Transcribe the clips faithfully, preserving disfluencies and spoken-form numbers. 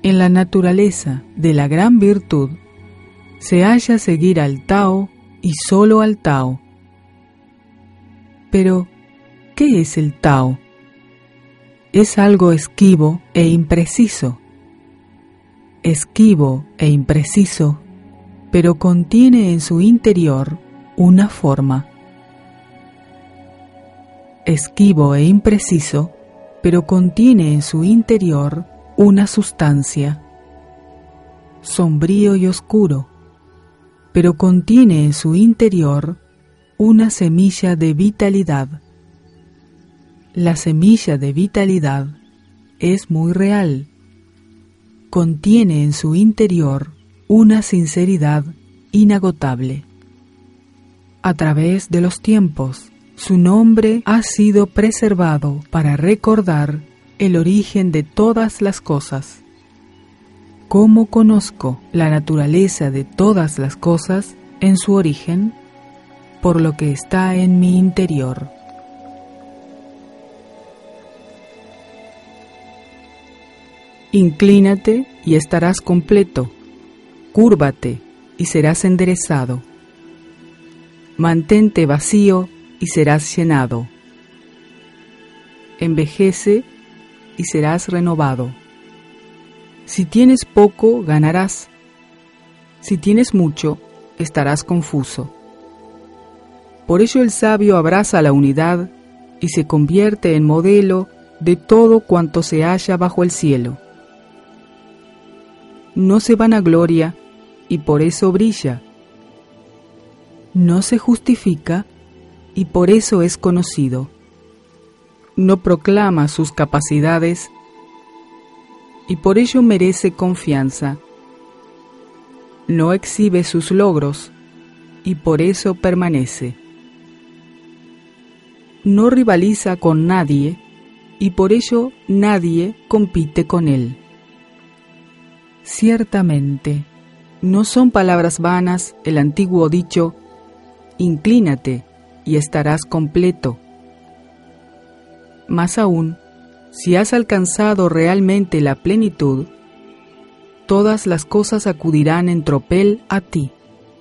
En la naturaleza de la gran virtud se halla seguir al Tao y solo al Tao. Pero, ¿qué es el Tao? Es algo esquivo e impreciso. Esquivo e impreciso, pero contiene en su interior una forma. Esquivo e impreciso, pero contiene en su interior una sustancia. Sombrío y oscuro, pero contiene en su interior una semilla de vitalidad. La semilla de vitalidad es muy real. Contiene en su interior una sinceridad inagotable. A través de los tiempos, su nombre ha sido preservado para recordar el origen de todas las cosas. ¿Cómo conozco la naturaleza de todas las cosas en su origen? Por lo que está en mi interior. Inclínate y estarás completo. Cúrvate y serás enderezado. Mantente vacío y serás llenado. Envejece y serás renovado. Si tienes poco, ganarás. Si tienes mucho, estarás confuso. Por ello el sabio abraza la unidad y se convierte en modelo de todo cuanto se halla bajo el cielo. No se vanagloria y por eso brilla. No se justifica y por eso es conocido. No proclama sus capacidades y por ello merece confianza. No exhibe sus logros y por eso permanece. No rivaliza con nadie y por ello nadie compite con él. Ciertamente, no son palabras vanas el antiguo dicho, inclínate y estarás completo. Más aún, si has alcanzado realmente la plenitud, todas las cosas acudirán en tropel a ti.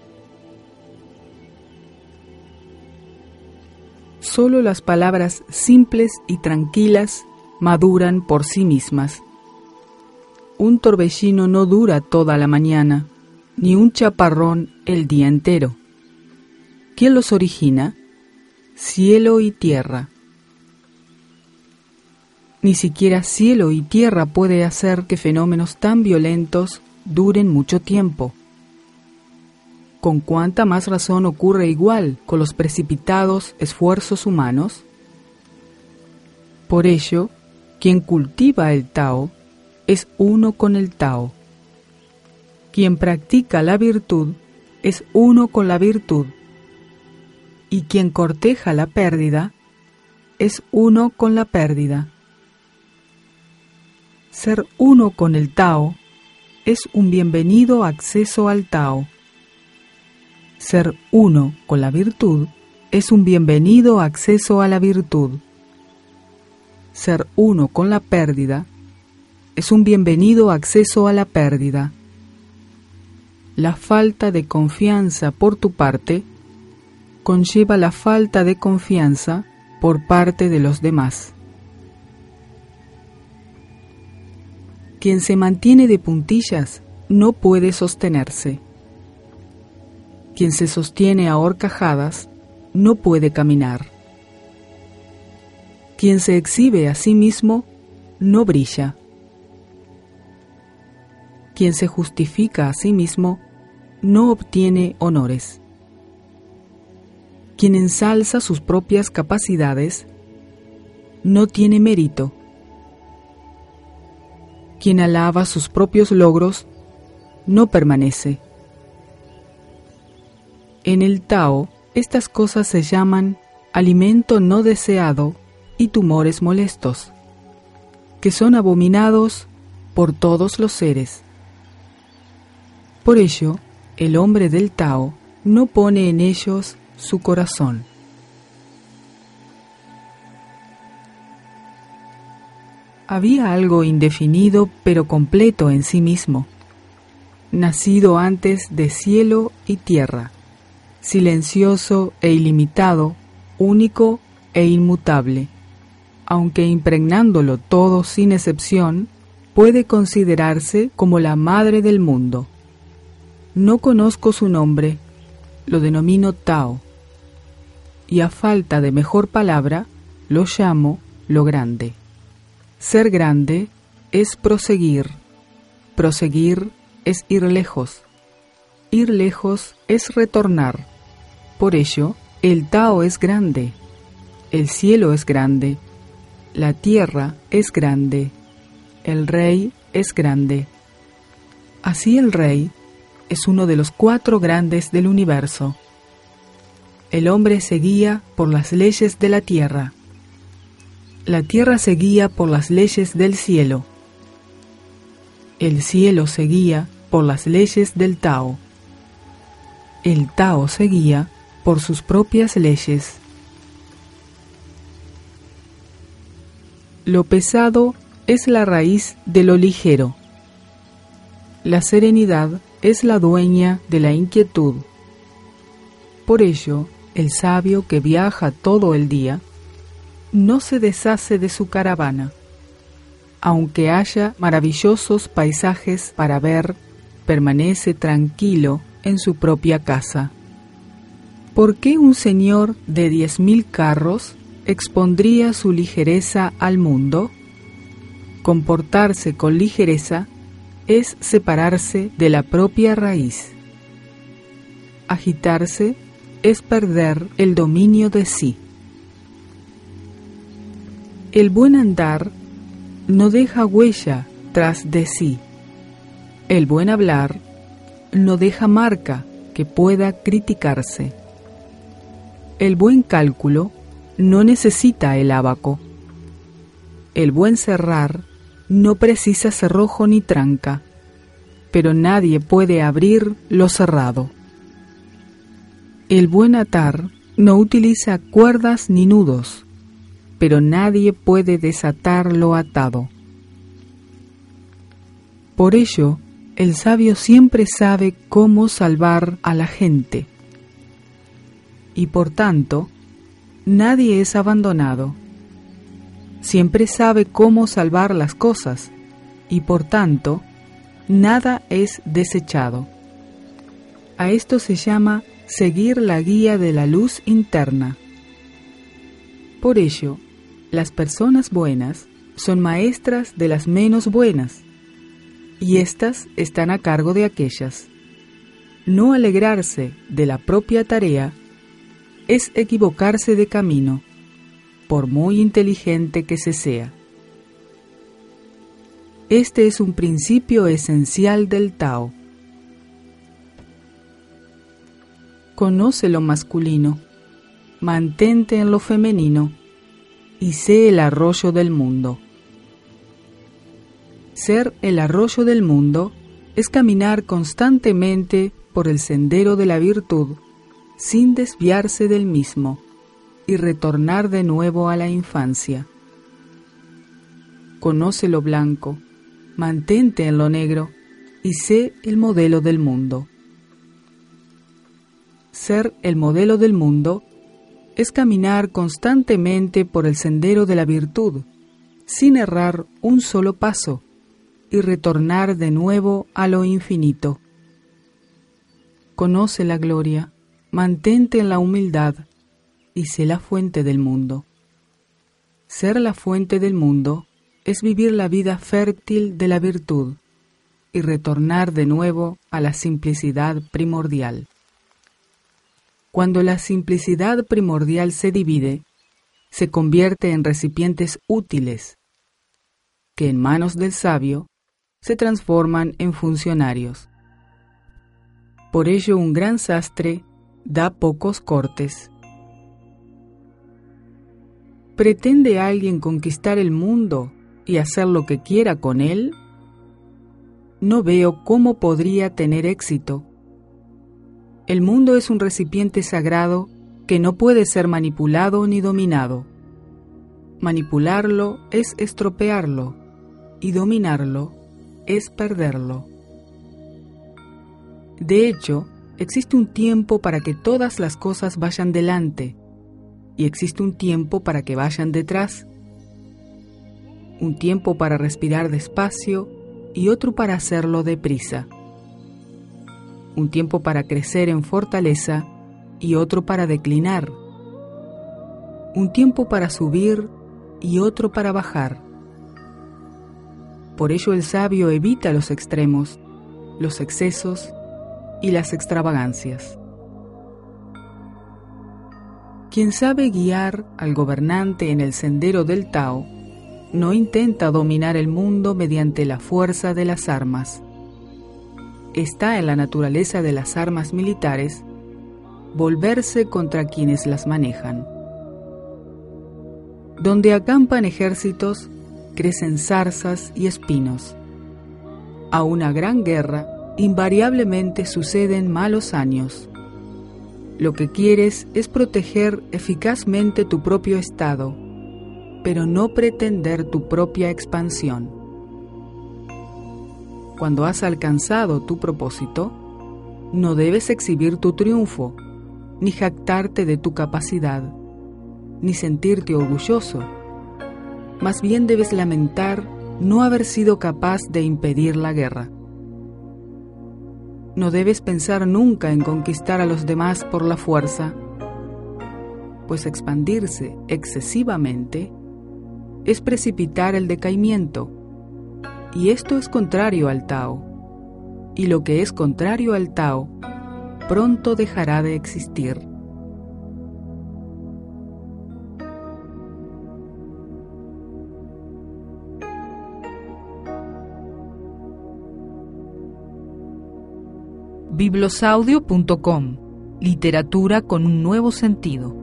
Solo las palabras simples y tranquilas maduran por sí mismas. Un torbellino no dura toda la mañana, ni un chaparrón el día entero. ¿Quién los origina? Cielo y tierra. Ni siquiera cielo y tierra puede hacer que fenómenos tan violentos duren mucho tiempo. ¿Con cuánta más razón ocurre igual con los precipitados esfuerzos humanos? Por ello, quien cultiva el Tao es uno con el Tao. Quien practica la virtud es uno con la virtud. Y quien corteja la pérdida es uno con la pérdida. Ser uno con el Tao es un bienvenido acceso al Tao. Ser uno con la virtud es un bienvenido acceso a la virtud. Ser uno con la pérdida es un bienvenido acceso a la pérdida. La falta de confianza por tu parte conlleva la falta de confianza por parte de los demás. Quien se mantiene de puntillas no puede sostenerse. Quien se sostiene a horcajadas no puede caminar. Quien se exhibe a sí mismo no brilla. Quien se justifica a sí mismo no obtiene honores. Quien ensalza sus propias capacidades no tiene mérito. Quien alaba sus propios logros no permanece. En el Tao, estas cosas se llaman alimento no deseado y tumores molestos, que son abominados por todos los seres. Por ello, el hombre del Tao no pone en ellos su corazón. Había algo indefinido pero completo en sí mismo, nacido antes de cielo y tierra, silencioso e ilimitado, único e inmutable, aunque impregnándolo todo sin excepción, puede considerarse como la madre del mundo. No conozco su nombre, lo denomino Tao, y a falta de mejor palabra, lo llamo lo grande. Ser grande es proseguir, proseguir es ir lejos, ir lejos es retornar. Por ello, el Tao es grande, el cielo es grande, la tierra es grande, el rey es grande. Así el rey es uno de los cuatro grandes del universo. El hombre se guía por las leyes de la tierra. La tierra se guía por las leyes del cielo. El cielo se guía por las leyes del Tao. El Tao se guía por sus propias leyes. Lo pesado es la raíz de lo ligero. La serenidad es la dueña de la inquietud. Por ello, el sabio que viaja todo el día no se deshace de su caravana. Aunque haya maravillosos paisajes para ver, permanece tranquilo en su propia casa. ¿Por qué un señor de diez mil carros expondría su ligereza al mundo? Comportarse con ligereza es separarse de la propia raíz. Agitarse es perder el dominio de sí. El buen andar no deja huella tras de sí. El buen hablar no deja marca que pueda criticarse. El buen cálculo no necesita el ábaco. El buen cerrar no precisa cerrojo ni tranca, pero nadie puede abrir lo cerrado. El buen atar no utiliza cuerdas ni nudos, pero nadie puede desatar lo atado. Por ello, el sabio siempre sabe cómo salvar a la gente. Y por tanto, nadie es abandonado. Siempre sabe cómo salvar las cosas, y por tanto, nada es desechado. A esto se llama seguir la guía de la luz interna. Por ello, las personas buenas son maestras de las menos buenas, y éstas están a cargo de aquellas. No alegrarse de la propia tarea es equivocarse de camino, por muy inteligente que se sea. Este es un principio esencial del Tao. Conoce lo masculino, mantente en lo femenino, y sé el arroyo del mundo. Ser el arroyo del mundo es caminar constantemente por el sendero de la virtud, sin desviarse del mismo, y retornar de nuevo a la infancia. Conoce lo blanco, mantente en lo negro, y sé el modelo del mundo. Ser el modelo del mundo es caminar constantemente por el sendero de la virtud, sin errar un solo paso, y retornar de nuevo a lo infinito. Conoce la gloria, mantente en la humildad, y sé la fuente del mundo. Ser la fuente del mundo es vivir la vida fértil de la virtud, y retornar de nuevo a la simplicidad primordial. Cuando la simplicidad primordial se divide, se convierte en recipientes útiles, que en manos del sabio se transforman en funcionarios. Por ello un gran sastre da pocos cortes. ¿Pretende alguien conquistar el mundo y hacer lo que quiera con él? No veo cómo podría tener éxito. El mundo es un recipiente sagrado que no puede ser manipulado ni dominado. Manipularlo es estropearlo y dominarlo es perderlo. De hecho, existe un tiempo para que todas las cosas vayan delante y existe un tiempo para que vayan detrás. Un tiempo para respirar despacio y otro para hacerlo deprisa. Un tiempo para crecer en fortaleza y otro para declinar. Un tiempo para subir y otro para bajar. Por ello el sabio evita los extremos, los excesos y las extravagancias. Quien sabe guiar al gobernante en el sendero del Tao, no intenta dominar el mundo mediante la fuerza de las armas. Está en la naturaleza de las armas militares volverse contra quienes las manejan. Donde acampan ejércitos, crecen zarzas y espinos. A una gran guerra invariablemente suceden malos años. Lo que quieres es proteger eficazmente tu propio estado, pero no pretender tu propia expansión. Cuando has alcanzado tu propósito, no debes exhibir tu triunfo, ni jactarte de tu capacidad, ni sentirte orgulloso. Más bien debes lamentar no haber sido capaz de impedir la guerra. No debes pensar nunca en conquistar a los demás por la fuerza, pues expandirse excesivamente es precipitar el decaimiento, y esto es contrario al Tao, y lo que es contrario al Tao pronto dejará de existir. Biblosaudio punto com. Literatura con un nuevo sentido.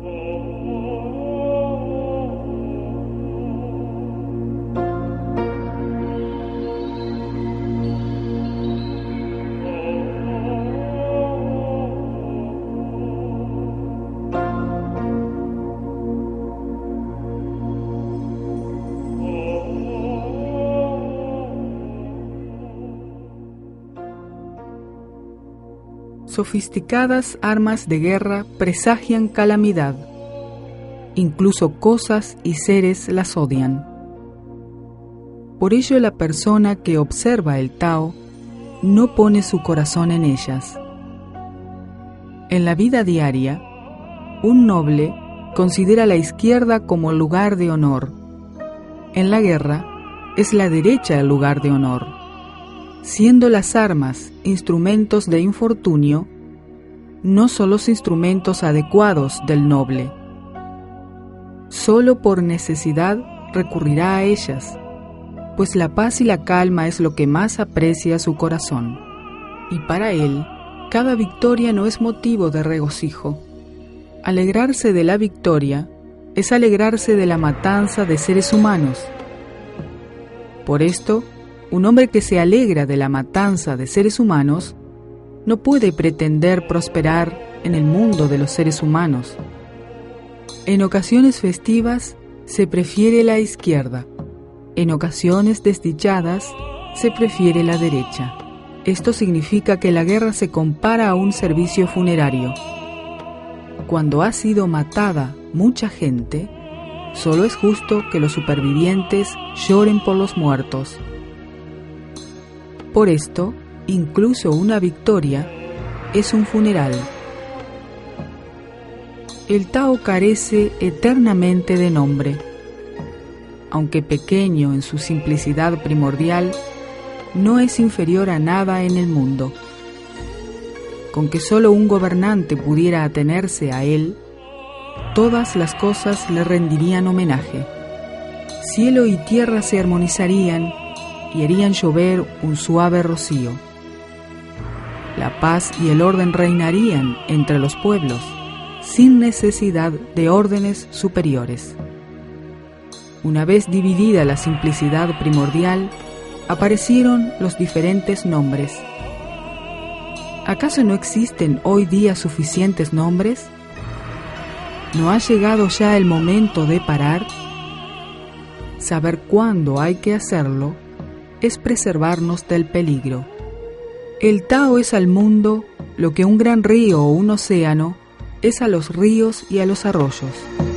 Sofisticadas armas de guerra presagian calamidad. Incluso cosas y seres las odian. Por ello la persona que observa el Tao no pone su corazón en ellas. En la vida diaria, un noble considera la izquierda como lugar de honor. En la guerra, es la derecha el lugar de honor. Siendo las armas instrumentos de infortunio, no son los instrumentos adecuados del noble. Solo por necesidad recurrirá a ellas, pues la paz y la calma es lo que más aprecia su corazón. Y para él, cada victoria no es motivo de regocijo. Alegrarse de la victoria es alegrarse de la matanza de seres humanos. Por esto, un hombre que se alegra de la matanza de seres humanos no puede pretender prosperar en el mundo de los seres humanos. En ocasiones festivas se prefiere la izquierda, en ocasiones desdichadas se prefiere la derecha. Esto significa que la guerra se compara a un servicio funerario. Cuando ha sido matada mucha gente, solo es justo que los supervivientes lloren por los muertos. Por esto, incluso una victoria es un funeral. El Tao carece eternamente de nombre. Aunque pequeño en su simplicidad primordial, no es inferior a nada en el mundo. Con que solo un gobernante pudiera atenerse a él, todas las cosas le rendirían homenaje. Cielo y tierra se armonizarían y harían llover un suave rocío. La paz y el orden reinarían entre los pueblos, sin necesidad de órdenes superiores. Una vez dividida la simplicidad primordial, aparecieron los diferentes nombres. ¿Acaso no existen hoy día suficientes nombres? ¿No ha llegado ya el momento de parar Saber cuándo hay que hacerlo es preservarnos del peligro. El Tao es al mundo lo que un gran río o un océano es a los ríos y a los arroyos.